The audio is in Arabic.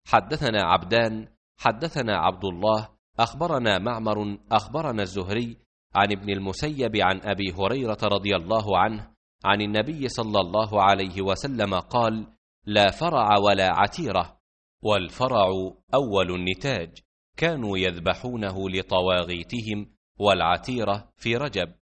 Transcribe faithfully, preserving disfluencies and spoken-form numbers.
حدثنا عبدان حدثنا عبد الله أخبرنا معمر أخبرنا الزهري عن ابن المسيب عن أبي هريرة رضي الله عنه عن النبي صلى الله عليه وسلم قال: لا فرع ولا عتيرة. والفرع أول النتاج، كانوا يذبحونه لطواغيتهم، والعتيرة في رجب.